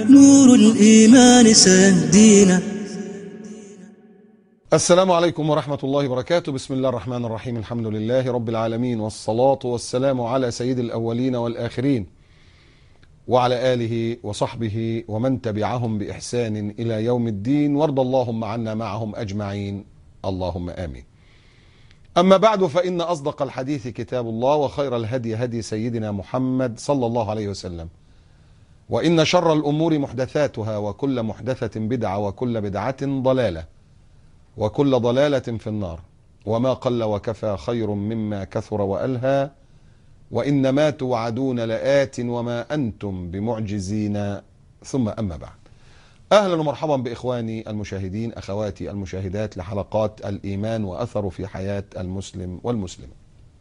نور الإيمان سيهدينا. السلام عليكم ورحمة الله وبركاته. بسم الله الرحمن الرحيم. الحمد لله رب العالمين، والصلاة والسلام على سيد الأولين والآخرين وعلى آله وصحبه ومن تبعهم بإحسان إلى يوم الدين، وارض اللهم عنا معهم أجمعين، اللهم آمين. أما بعد، فإن أصدق الحديث كتاب الله، وخير الهدي هدي سيدنا محمد صلى الله عليه وسلم، وإن شر الأمور محدثاتها، وكل محدثة بدعة، وكل بدعة ضلالة، وكل ضلالة في النار. وما قل وكفى خير مما كثر وألهى، وإنما توعدون لآت وما أنتم بمعجزين. ثم أما بعد، أهلا ومرحبا بإخواني المشاهدين، أخواتي المشاهدات، لحلقات الإيمان وأثره في حياة المسلم والمسلمة.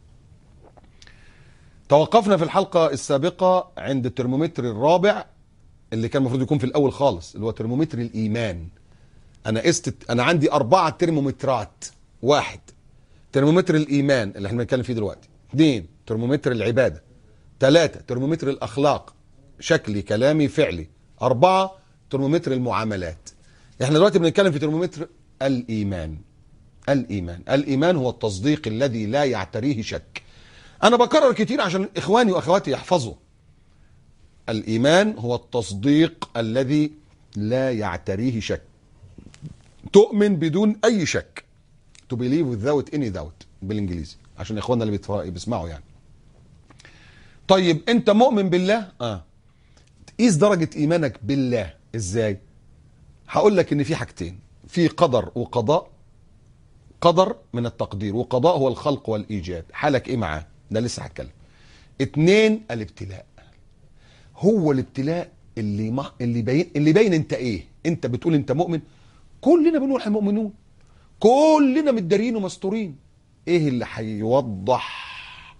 توقفنا في الحلقة السابقة عند الترمومتر الرابع اللي كان المفروض يكون في الأول خالص، اللي هو ترمومتر الإيمان. أنا عندي 4 ترمومترات. 1 ترمومتر الإيمان اللي احنا بنتكلم فيه دلوقتي. 2 ترمومتر العبادة. 3 ترمومتر الأخلاق، شكلي كلامي فعلي. 4 ترمومتر المعاملات. احنا دلوقتي بنتكلم في ترمومتر الإيمان. الإيمان هو التصديق الذي لا يعتريه شك. أنا بكرر كتير عشان إخواني وأخواتي يحفظوا. الإيمان هو التصديق الذي لا يعتريه شك. تؤمن بدون أي شك. To believe without any doubt بالإنجليزي، عشان إخواننا اللي بيسمعوا يعني. طيب أنت مؤمن بالله؟ قيس درجة إيمانك بالله إزاي؟ هقول لك إن في حاجتين، في قدر وقضاء. قدر من التقدير، وقضاء هو الخلق والإيجاد. حالك إيه معاه؟ ده لسه هتكلم. 2 الابتلاء. هو الابتلاء اللي باين انت ايه. انت بتقول انت مؤمن، كلنا بنقول احنا مؤمنون، كلنا متدارين ومستورين. ايه اللي هيوضح،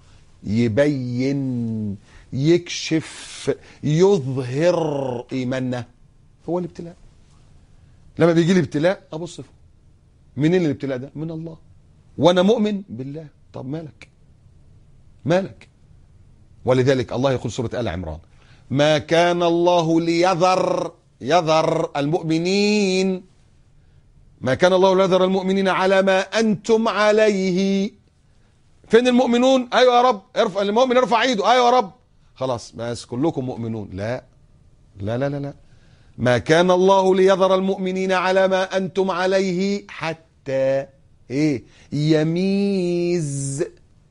يبين، يكشف، يظهر ايماننا؟ هو الابتلاء. لما بيجي لي ابتلاء ابص منين الابتلاء ده؟ من الله. وانا مؤمن بالله. طب مالك؟ ولذلك الله يقول سورة آل عمران: ما كان الله يذر المؤمنين، ما كان الله ليذر المؤمنين على ما أنتم عليه. فين المؤمنون؟ أيوة يا رب. ارفع المؤمن، ارفع ايده. أيوة يا رب. خلاص بس كلكم مؤمنون. لا لا لا لا لا. ما كان الله ليذر المؤمنين على ما أنتم عليه حتى يميز،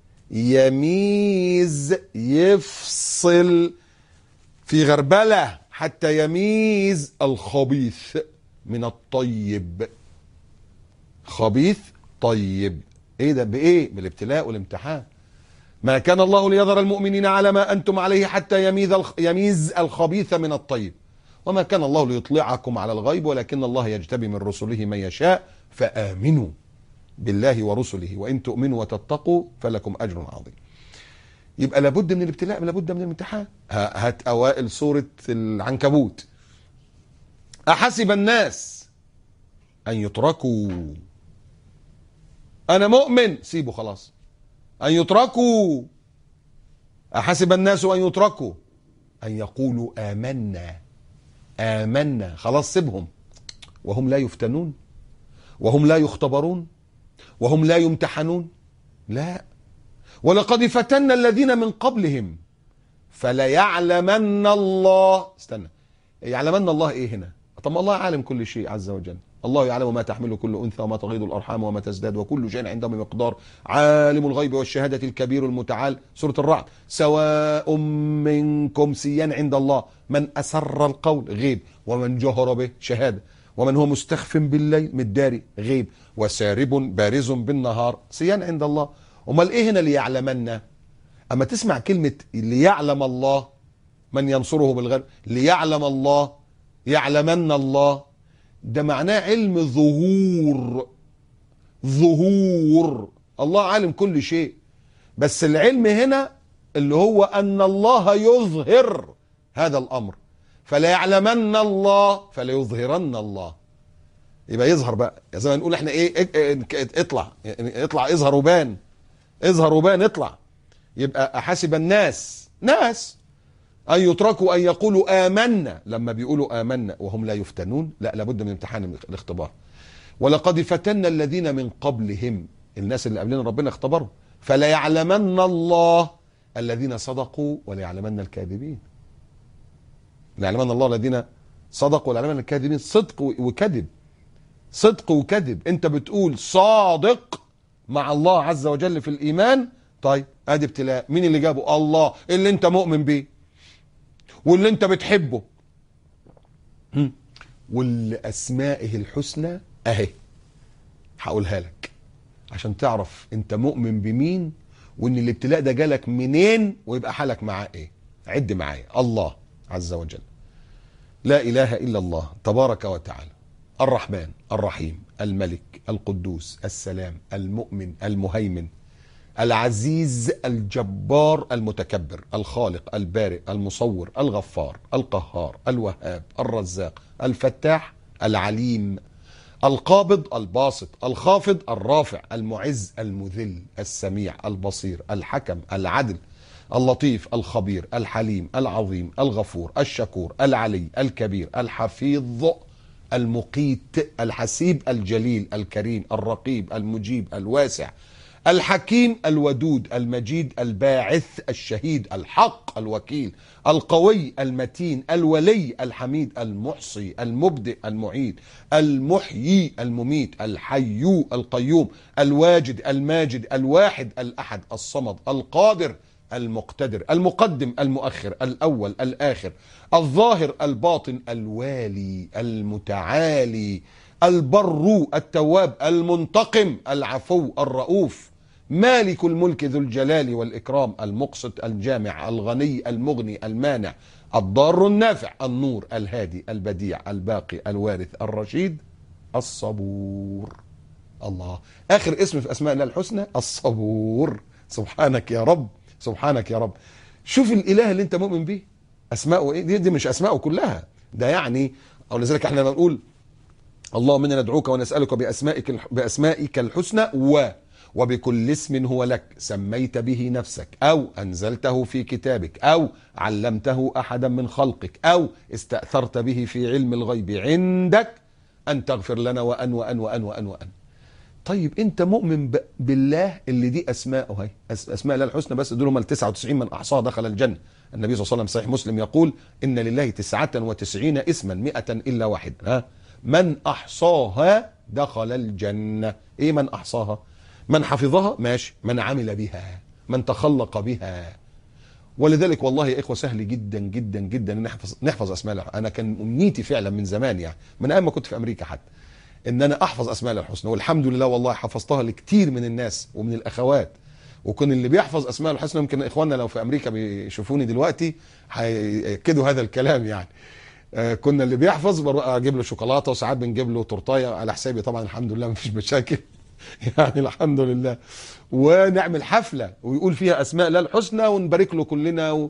يفصل في غربلة، حتى يميز الخبيث من الطيب. خبيث طيب. ايه ده؟ بايه؟ بالابتلاء والامتحان. ما كان الله ليذر المؤمنين على ما انتم عليه حتى يميز الخبيث من الطيب، وما كان الله ليطلعكم على الغيب ولكن الله يجتبي من رسله من يشاء، فآمنوا بالله ورسله وإن تؤمنوا وتتقوا فلكم أجر عظيم. يبقى لابد من الابتلاء، لابد من الامتحان. هات أوائل سورة العنكبوت: أحسب الناس أن يتركوا، أنا مؤمن، سيبه خلاص، أن يتركوا. أحسب الناس أن يتركوا أن يقولوا آمنا، خلاص سيبهم، وهم لا يفتنون، وهم لا يختبرون، وهم لا يمتحنون. لا، ولقد فتنا الذين من قبلهم فليعلمن الله. استنى، يعلمن الله ايه هنا؟ طب ما الله عالم كل شيء عز وجل. الله يعلم ما تحمل كل انثى وما تغيض الارحام وما تزداد وكل شيء عنده بمقدار. عالم الغيب والشهاده الكبير المتعال. سوره الرعد: سواء منكم سيان عند الله من اسر القول غيب، ومن جهر به شهاده، ومن هو مستخف بالليل مداري غيب، وسارب بارز بالنهار سيان عند الله. امال ايه هنا ليعلمنا؟ اما تسمع كلمة ليعلم الله من ينصره بالغيب، ليعلم الله، يعلمن الله، ده معناه علم ظهور. الله عالم كل شيء، بس العلم هنا اللي هو ان الله يظهر هذا الامر. فلا يعلمن الله فلا يظهرن الله. يبقى يظهر بقى، زي ما نقول احنا اطلع اظهر وبان، اطلع. يبقى احاسب الناس، أن يتركوا أن يقولوا آمنا لما بيقولوا آمنا وهم لا يفتنون. لا، لابد من امتحان الاختبار. ولقد فتنا الذين من قبلهم، الناس اللي قبلنا ربنا اختبروا. فلا يعلمن الله الذين صدقوا ولا يعلمن الكاذبين. لا يعلمن الله الذين صدقوا ولا يعلمن الكاذبين. صدق وكذب، صدق وكذب. انت بتقول صادق مع الله عز وجل في الإيمان، طيب ادي ابتلاء. مين اللي جابه؟ الله اللي انت مؤمن بيه واللي انت بتحبه واللي أسمائه الحسنى اهي. هقولها لك عشان تعرف انت مؤمن بمين وان الابتلاء ده جالك منين ويبقى حالك معاه ايه. عد معايا. الله عز وجل، لا اله الا الله تبارك وتعالى، الرحمن الرحيم، الملك القدوس السلام المؤمن المهيمن العزيز الجبار المتكبر الخالق البارئ المصور الغفار القهار الوهاب الرزاق الفتاح العليم القابض الباسط الخافض الرافع المعز المذل السميع البصير الحكم العدل اللطيف الخبير الحليم العظيم الغفور الشكور العلي الكبير الحفيظ المقيت الحسيب الجليل الكريم الرقيب المجيب الواسع الحكيم الودود المجيد الباعث الشهيد الحق الوكيل القوي المتين الولي الحميد المحصي المبدئ المعيد المحيي المميت الحي القيوم الواجد الماجد الواحد الأحد الصمد القادر المقتدر المقدم المؤخر الأول الآخر الظاهر الباطن الوالي المتعالي البر التواب المنتقم العفو الرؤوف مالك الملك ذو الجلال والإكرام المقسط الجامع الغني المغني المانع الضار النافع النور الهادي البديع الباقي الوارث الرشيد الصبور. الله، آخر اسم في أسماء الله الحسنى الصبور. سبحانك يا رب، سبحانك يا رب. شوف الإله اللي أنت مؤمن به أسماءه إيه. دي مش أسماءه كلها، ده يعني أو لذلك احنا بنقول اللهم إنا ندعوك ونسألك بأسمائك الحسنى وبكل اسم هو لك سميت به نفسك أو أنزلته في كتابك أو علمته أحدا من خلقك أو استأثرت به في علم الغيب عندك أن تغفر لنا وأن وأن وأن وأن وأن. طيب أنت مؤمن بالله اللي دي أسماءه هي أسماء الله الحسنى، بس دول هم 99 من أحصاها دخل الجنة. النبي صلى الله عليه وسلم صحيح مسلم يقول إن لله 99 اسما 100 إلا واحد، من أحصاها دخل الجنة. إيه من أحصاها؟ من حفظها ماشي، من عمل بها، من تخلق بها. ولذلك والله يا إخوة سهل جدا جدا جدا ان نحفظ أسماء الله. أنا كان أمنيتي فعلا من زمان، يعني من أيام ما كنت في أمريكا حتى، ان انا احفظ اسماء الله الحسنى، والحمد لله والله حفظتها لكتير من الناس ومن الاخوات. وكن اللي بيحفظ اسماء الله الحسنى، يمكن اخواننا لو في امريكا بيشوفوني دلوقتي هيأكدوا هذا الكلام يعني. كنا اللي بيحفظ بروح اجيب له شوكولاته، وساعات بنجيب له تورتايه على حسابي طبعا، الحمد لله مفيش مشاكل يعني الحمد لله. ونعمل حفله ويقول فيها اسماء الله الحسنى ونبارك له كلنا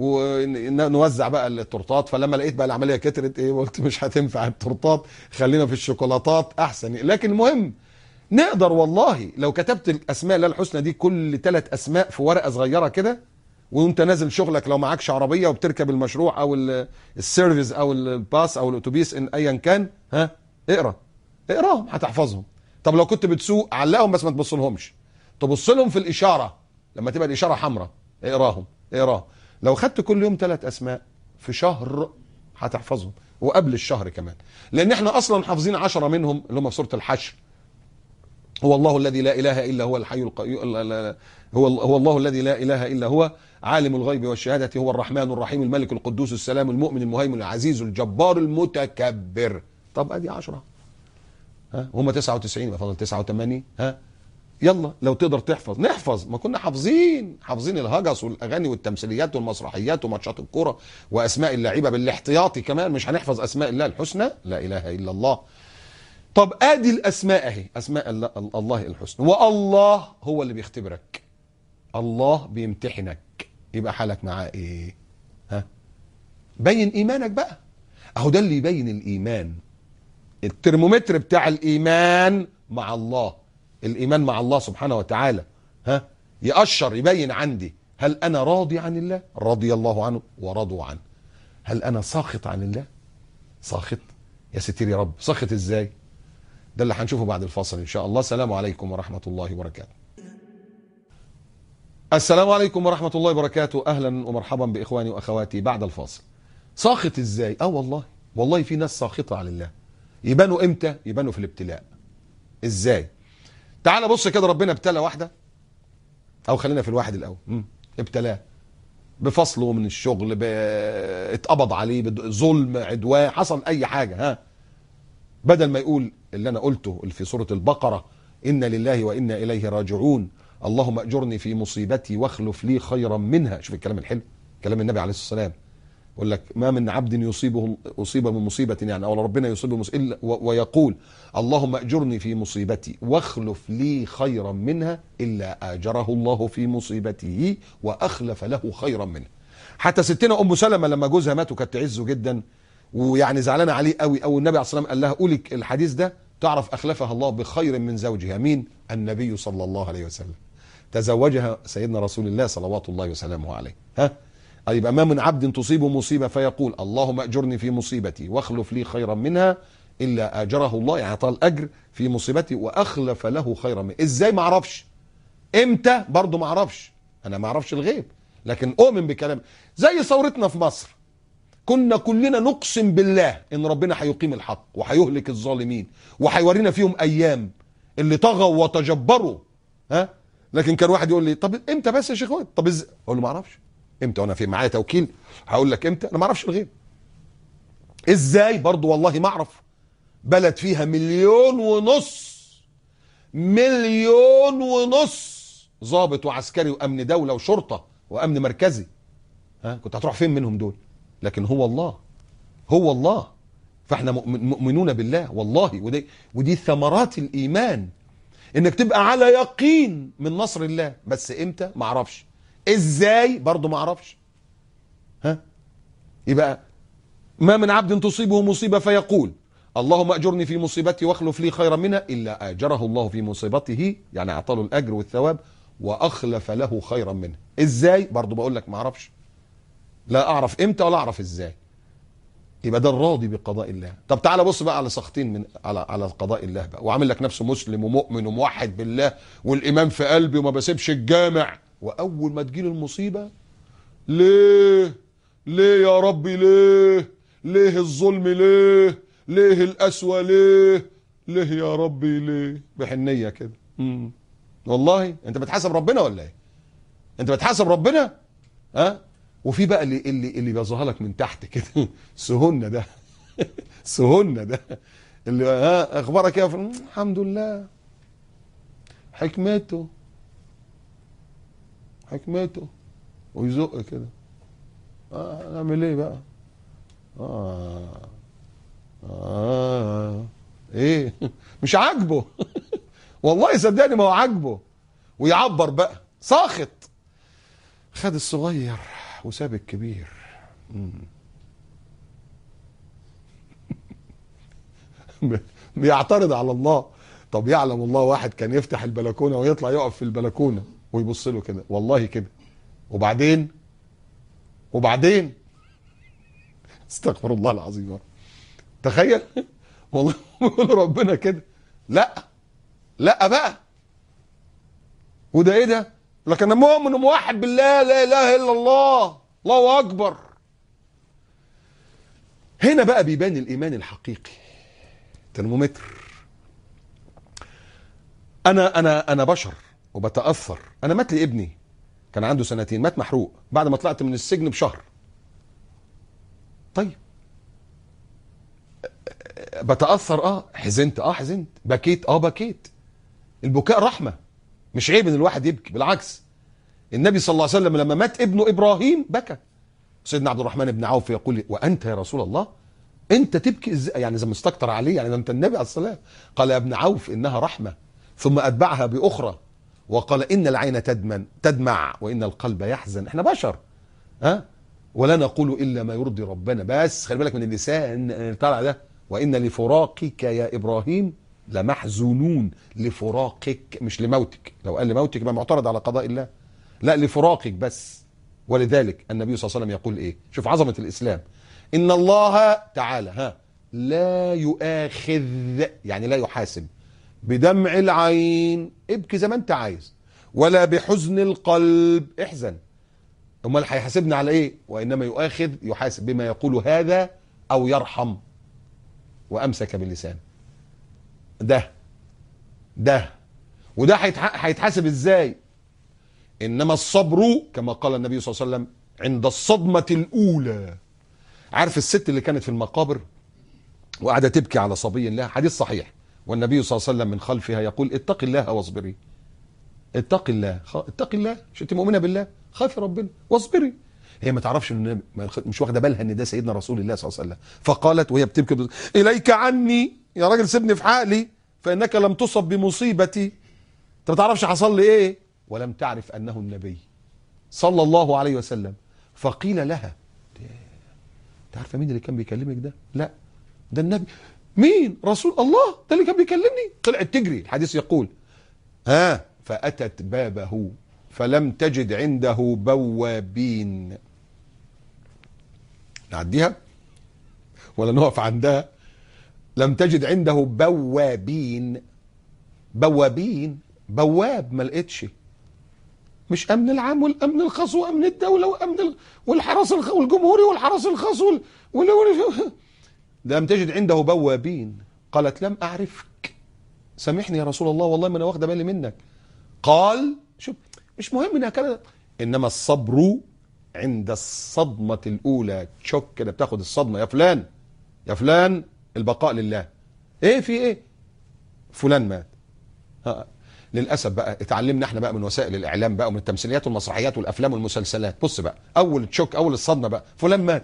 ونوزع بقى التورتات. فلما لقيت بقى العمليه كترت قلت مش هتنفع التورتات، خلينا في الشوكولاتات احسن. لكن المهم نقدر والله لو كتبت الاسماء الله الحسنى دي كل 3 اسماء في ورقه صغيره كده، وانت نازل شغلك لو معكش عربيه وبتركب المشروع او السيرفيس او الباص او الاتوبيس ان ايا كان، اقراهم هتحفظهم. طب لو كنت بتسوق علقهم بس ما تبصلهمش، تبص لهم في الاشاره لما تبقى الاشاره حمراء، اقراهم. لو خدت كل يوم 3 اسماء في شهر هتحفظهم، وقبل الشهر كمان، لان احنا اصلا حافظين 10 منهم اللي هم في سوره الحشر. هو الله الذي لا اله الا هو الحي القيوم، هو الله الذي لا اله الا هو عالم الغيب والشهاده، هو الرحمن الرحيم الملك القدوس السلام المؤمن المهيمن العزيز الجبار المتكبر. طب ادي 10 هم 99 يبقى فاضل 89. يلا لو تقدر تحفظ نحفظ. ما كنا حافظين الهجس والاغاني والتمثيليات والمسرحيات وماتشات الكوره واسماء اللعيبه بالاحتياطي كمان، مش هنحفظ اسماء الله الحسنى؟ لا اله الا الله. طب ادي الاسماء اهي، اسماء الله الحسنى. والله هو اللي بيختبرك، الله بيمتحنك، يبقى حالك معاه ايه؟ بين ايمانك بقى. اهو ده اللي يبين الايمان، الترمومتر بتاع الايمان مع الله. الايمان مع الله سبحانه وتعالى يقشر يبين عندي هل أنا راضي عن الله؟ رضي الله عنه ورضوا عنه. هل أنا ساخط عن الله؟ ساخط؟ يا ستير يا رب، ساخط إزاي؟ ده اللي هنشوفه بعد الفاصل إن شاء الله. السلام عليكم ورحمة الله وبركاته. السلام عليكم ورحمة الله وبركاته. أهلا ومرحبا بإخواني وأخواتي بعد الفاصل. ساخط إزاي؟ والله في ناس ساخطة عن الله. يبانوا إمتى؟ يبانوا في الابتلاء. إزاي؟ تعال بص كده، ربنا ابتلى واحدة، أو خلينا في الواحد الأول. ابتلاه بفصله من الشغل، اتقبض عليه، بظلم، عدوان، حصل أي حاجة. بدل ما يقول اللي أنا قلته اللي في سورة البقرة: إنا لله وإنا إليه راجعون، اللهم أجرني في مصيبتي واخلف لي خيرا منها. شوف الكلام الحلو، كلام النبي عليه الصلاة والسلام. يقول لك: ما من عبد أصيب من مصيبة، يعني أو ربنا يصيبه إلا ويقول اللهم أجرني في مصيبتي واخلف لي خيرا منها، إلا آجره الله في مصيبته وأخلف له خيرا منها. حتى ستنا أم سلمة لما جوزها مات وكانت تعزه جدا ويعني زعلانة عليه قوي، أو النبي عليه الصلاة والسلام قال لها: قولي الحديث ده تعرف أخلفها الله بخير من زوجها. مين؟ النبي صلى الله عليه وسلم. تزوجها سيدنا رسول الله صلوات الله وسلامه عليه. يبقى ما من عبد تصيبه مصيبة فيقول اللهم أجرني في مصيبتي واخلف لي خيرا منها، إلا آجره الله، يعني أعطاه الأجر في مصيبتي وأخلف له خيرا منها. إزاي؟ ما أعرفش. إمتى؟ برضو ما أعرفش. أنا ما أعرفش الغيب، لكن أؤمن بكلام. زي ثورتنا في مصر، كنا كلنا نقسم بالله إن ربنا هيقيم الحق وهيهلك الظالمين وهيورينا فيهم أيام اللي طغوا وتجبروا. لكن كان واحد يقول لي: طب إمتى بس يا شيخ واد؟ طب إزاي؟ أقول له: ما أعرفش. امتى؟ وانا في معايا توكيل هقول لك امتى؟ انا ما اعرفش الغيب. ازاي؟ برضو والله ما اعرف. بلد فيها 1,500,000 ضابط وعسكري وامن دوله وشرطه وامن مركزي. كنت هتروح فين منهم دول؟ لكن هو الله. فاحنا مؤمنون بالله والله. ودي ثمرات الايمان، انك تبقى على يقين من نصر الله. بس امتى؟ ما اعرفش. ازاي؟ برضو ما اعرفش. يبقى ما من عبد تصيبه مصيبة فيقول اللهم أجرني في مصيبتي واخلف لي خيرا منها، إلا آجره الله في مصيبته، يعني أعطى له الأجر والثواب وأخلف له خيرا منها. إزاي؟ برضو بقول لك ما أعرفش. لا أعرف إمتى ولا أعرف إزاي. يبقى ده الراضي بقضاء الله. طب تعالى بص بقى على سخطين من على قضاء الله بقى، وعامل لك نفسه مسلم ومؤمن وموحد بالله والإيمان في قلبي وما بسيبش الجامع، وأول ما تجيله المصيبة: ليه يا ربي؟ ليه الظلم؟ ليه القسوة؟ ليه يا ربي؟ ليه؟ بحنية كده. والله انت بتحاسب ربنا ولا ايه؟ انت بتحاسب ربنا؟ وفي بقى اللي بيظهر لك من تحت كده سهولنا ده سهولنا ده اللي اخبارك ايه؟ الحمد لله، حكمته ويزق كده. نعمل ايه بقى؟ ايه مش عاجبه والله صدقني ما هو عاجبه، ويعبر بقى ساخط. خد الصغير وساب الكبير. بيعترض على الله. طب يعلم الله واحد كان يفتح البلكونه ويطلع يقف في البلكونه ويبص له كده، والله كده. وبعدين استغفر الله العظيم. تخيل والله بيقول ربنا كده. لا بقى. وده ايه ده؟ لكن مؤمن وموحد بالله، لا اله الا الله، الله اكبر. هنا بقى بيبان الايمان الحقيقي. ترمومتر. انا بشر وبتاثر. انا مات لي ابني كان عنده 2 سنين، مات محروق بعد ما طلعت من السجن بشهر. طيب بتاثر، حزنت، بكيت. البكاء رحمه، مش عيب ان الواحد يبكي، بالعكس. النبي صلى الله عليه وسلم لما مات ابنه ابراهيم بكى. سيدنا عبد الرحمن بن عوف يقول لي: وانت يا رسول الله انت تبكي ازاي؟ يعني اذا مستكتر عليه، يعني انت النبي عليه الصلاه والسلام. قال: يا ابن عوف انها رحمه، ثم اتبعها باخرى وقال: ان العين تدمع وان القلب يحزن. احنا بشر، ولا نقول الا ما يرضي ربنا. بس خلي بالك من اللسان اللي طالع ده: وان لفراقك يا ابراهيم لمحزونون. لفراقك مش لموتك. لو قال لموتك يبقى معترض على قضاء الله. لا لفراقك بس. ولذلك النبي صلى الله عليه وسلم يقول ايه؟ شوف عظمة الاسلام. ان الله تعالى لا يؤاخذ، يعني لا يحاسب، بدمع العين ابكي زي ما انت عايز، ولا بحزن القلب احزن. امال هيحاسبنا على ايه؟ وانما يحاسب بما يقول هذا او يرحم. وامسك باللسان. ده وده هيتحاسب ازاي؟ انما الصبر كما قال النبي صلى الله عليه وسلم عند الصدمة الاولى. عارف الست اللي كانت في المقابر وقاعدة تبكي على صبي لها، حديث صحيح، والنبي صلى الله عليه وسلم من خلفها يقول اتق الله واصبري. اتق الله، اتق الله، مش انت مؤمنة بالله؟ خافي ربنا واصبري. هي ما تعرفش ان مش واخده بالها ان ده سيدنا رسول الله صلى الله عليه وسلم. فقالت وهي بتبكي اليك عني يا راجل، سيبني في حالي، فانك لم تصب بمصيبتي. انت ما تعرفش حصل لي ايه. ولم تعرف انه النبي صلى الله عليه وسلم. فقيل لها انت عارفه مين اللي كان بيكلمك ده؟ لا ده النبي. مين؟ رسول الله، ده اللي كان بيكلمني. طلعت تجري. الحديث يقول فاتت بابه فلم تجد عنده بوابين. نعديها ولا نقف عندها؟ لم تجد عنده بوابين. بواب ما لقيتش. مش امن العام والامن الخاص وامن الدوله وامن والحرس والجمهوري والحرس الخاص لم تجد عنده بوابين. قالت لم اعرفك، سامحني يا رسول الله، والله ما انا واخده بالي منك. قال شوف مش مهم انها كده، انما الصبر عند الصدمه الاولى. تشوك كده بتاخد الصدمه، يا فلان البقاء لله. ايه في ايه؟ فلان مات. للاسف بقى اتعلمنا احنا بقى من وسائل الاعلام بقى ومن التمثيليات والمسرحيات والافلام والمسلسلات. بص بقى اول تشوك، اول الصدمه بقى، فلان مات.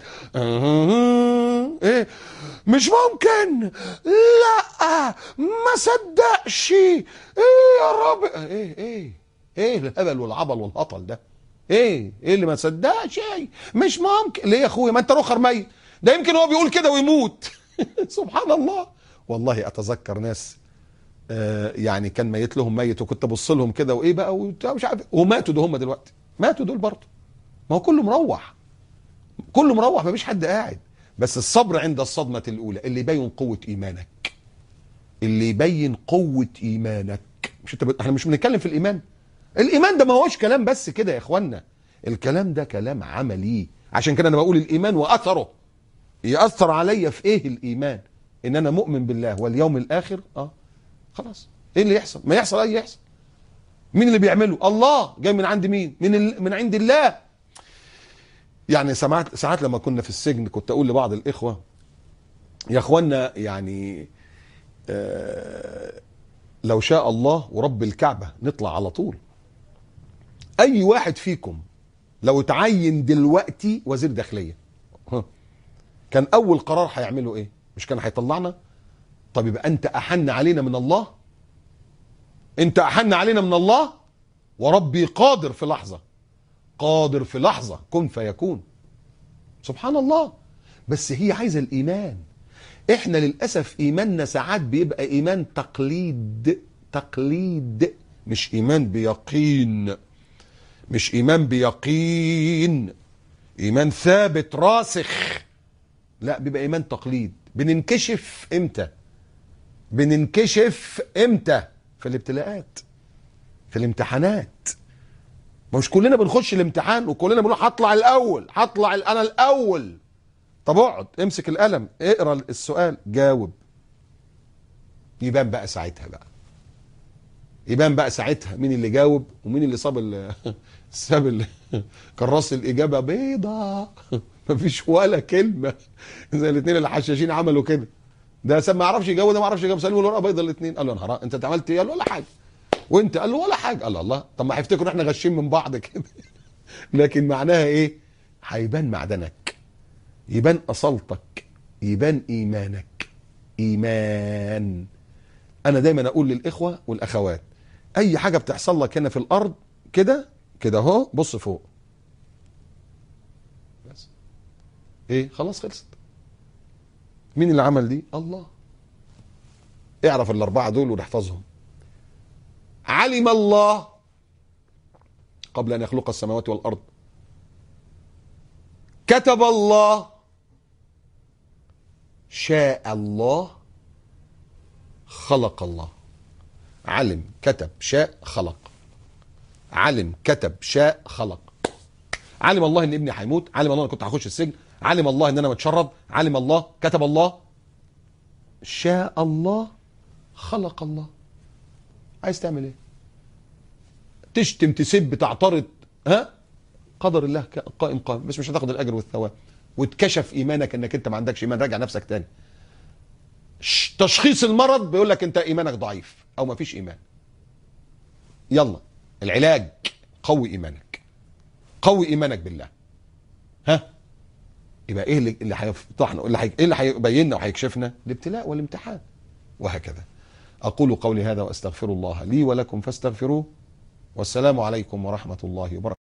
ايه مش ممكن، لا ما صدقش، ايه يا رب، ايه الهبل والعبل والهطل ده؟ ايه اللي ما صدقش؟ مش ممكن. ليه يا اخويا؟ ما انت رخر ميت، ده يمكن هو بيقول كده ويموت. سبحان الله. والله اتذكر ناس يعني كان ميت لهم ميت، وكنت ابص لهم كده وايه بقى مش عارف، وماتوا. ده هم دلوقتي ماتوا دول برضه. ما هو كله مروح، ما فيش حد قاعد. بس الصبر عند الصدمة الأولى اللي يبين قوة إيمانك، مش احنا مش بنتكلم في الإيمان. الإيمان ده ما هوش كلام بس كده يا إخوانا، الكلام ده كلام عملي. عشان كده أنا بقول الإيمان وأثره. يأثر عليا في إيه الإيمان؟ إن أنا مؤمن بالله واليوم الآخر. خلاص إيه اللي يحصل؟ ما يحصل يحصل. مين اللي بيعمله؟ الله. جاي من عند مين؟ من عند الله. يعني ساعات لما كنا في السجن كنت اقول لبعض الاخوه يا اخوانا يعني لو شاء الله ورب الكعبه نطلع على طول. اي واحد فيكم لو اتعين دلوقتي وزير داخليه كان اول قرار هيعمله ايه؟ مش كان هيطلعنا؟ طب يبقى انت احن علينا من الله؟ انت احن علينا من الله؟ وربي قادر في لحظة كن فيكون. سبحان الله. بس هي عايزة الإيمان. إحنا للأسف إيماننا ساعات بيبقى إيمان تقليد، مش إيمان بيقين، إيمان ثابت راسخ. لا، بيبقى إيمان تقليد. بننكشف إمتى؟ في الابتلاءات، في الامتحانات. مش كلنا بنخش الامتحان وكلنا بنقول هطلع انا الاول. طب اقعد امسك القلم اقرا السؤال جاوب. يبان بقى ساعتها مين اللي جاوب ومين اللي ساب كراس الاجابه بيضه. مفيش ولا كلمه زي الاثنين اللي حشاشين عملوا كده. ده ما يعرفش يجاوب، ده ما يعرفش يجاوب، سالوه الورقه بيضه الاثنين. قال له يا نهار انت عملت ايه؟ قال له ولا حاجه. وانت؟ قال له ولا حاجه. قال له الله، طب ما هيفتكروا احنا غشين من بعض كده. لكن معناها ايه؟ هيبان معدنك، يبان اصالتك، يبان ايمانك. ايمان. انا دايما اقول للاخوه والاخوات اي حاجه بتحصل لك هنا في الارض كده اهو، بص فوق بس. ايه خلاص خلصت. مين اللي عمل دي؟ الله. اعرف الاربعه دول ونحفظهم. علم الله قبل أن يخلق السماوات والأرض. كتب الله، شاء الله، خلق الله. علم، كتب، شاء، خلق. علم، كتب، شاء، خلق. علم الله ان ابني هيموت، علم الله ان كنت هخش السجن، علم الله ان انا متشرد، علم الله، كتب الله، شاء الله، خلق الله. عايز تعمل ايه؟ تشتم، تسب، تعترض، ها؟ قدر الله قائم قائم، بس مش هتاخد الاجر والثواب. واتكشف ايمانك انك انت ما عندكش ايمان. راجع نفسك تاني. تشخيص المرض بيقول لك انت ايمانك ضعيف او ما فيش ايمان. يلا العلاج، قوي ايمانك، قوي ايمانك بالله. ها؟ يبقى ايه اللي هيفضحنا، ايه اللي هيبيننا وهيكشفنا؟ الابتلاء والامتحان، وهكذا. اقول قولي هذا واستغفر الله لي ولكم فاستغفروه، والسلام عليكم ورحمة الله وبركاته.